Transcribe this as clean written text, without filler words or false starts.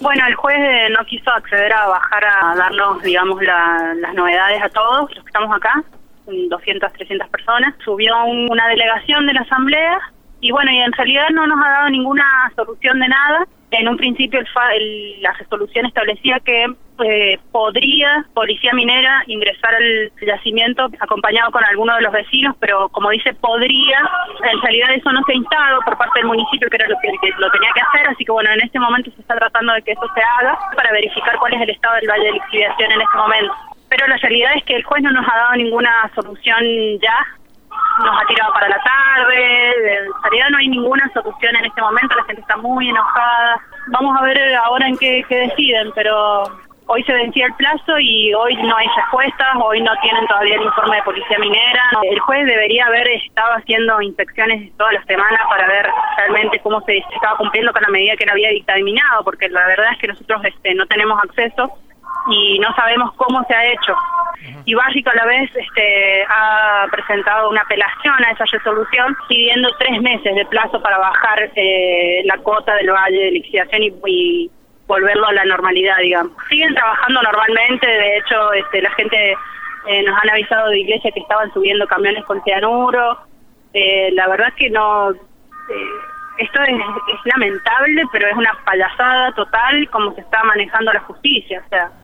Bueno, el juez no quiso acceder a bajar a darnos, digamos, las novedades a todos los que estamos acá, 200, 300 personas. Subió una delegación de la asamblea y bueno, y en realidad no nos ha dado ninguna solución de nada. En un principio la resolución establecía que podría Policía Minera ingresar al yacimiento acompañado con alguno de los vecinos, pero como dice podría, en realidad eso no se ha instado por parte del municipio, que era lo que lo tenía que hacer, así que bueno, en este momento se está tratando de que eso se haga para verificar cuál es el estado del valle de lixiviación en este momento. Pero la realidad es que el juez no nos ha dado ninguna solución ya, nos ha tirado para la tarde, en realidad no hay ninguna solución en este momento, la gente está muy enojada. Vamos a ver ahora en qué deciden, pero hoy se vencía el plazo y hoy no hay respuestas, hoy no tienen todavía el informe de Policía Minera. El juez debería haber estado haciendo inspecciones todas las semanas para ver realmente cómo se estaba cumpliendo con la medida que él había dictaminado, porque la verdad es que nosotros no tenemos acceso y no sabemos cómo se ha hecho. Y Básico a la vez ha presentado una apelación a esa resolución pidiendo 3 meses de plazo para bajar la cuota del valle de lixiviación y volverlo a la normalidad, digamos. Siguen trabajando normalmente, de hecho la gente nos han avisado de Iglesia que estaban subiendo camiones con cianuro. La verdad es que no... esto es lamentable, pero es una payasada total como se está manejando la justicia, o sea...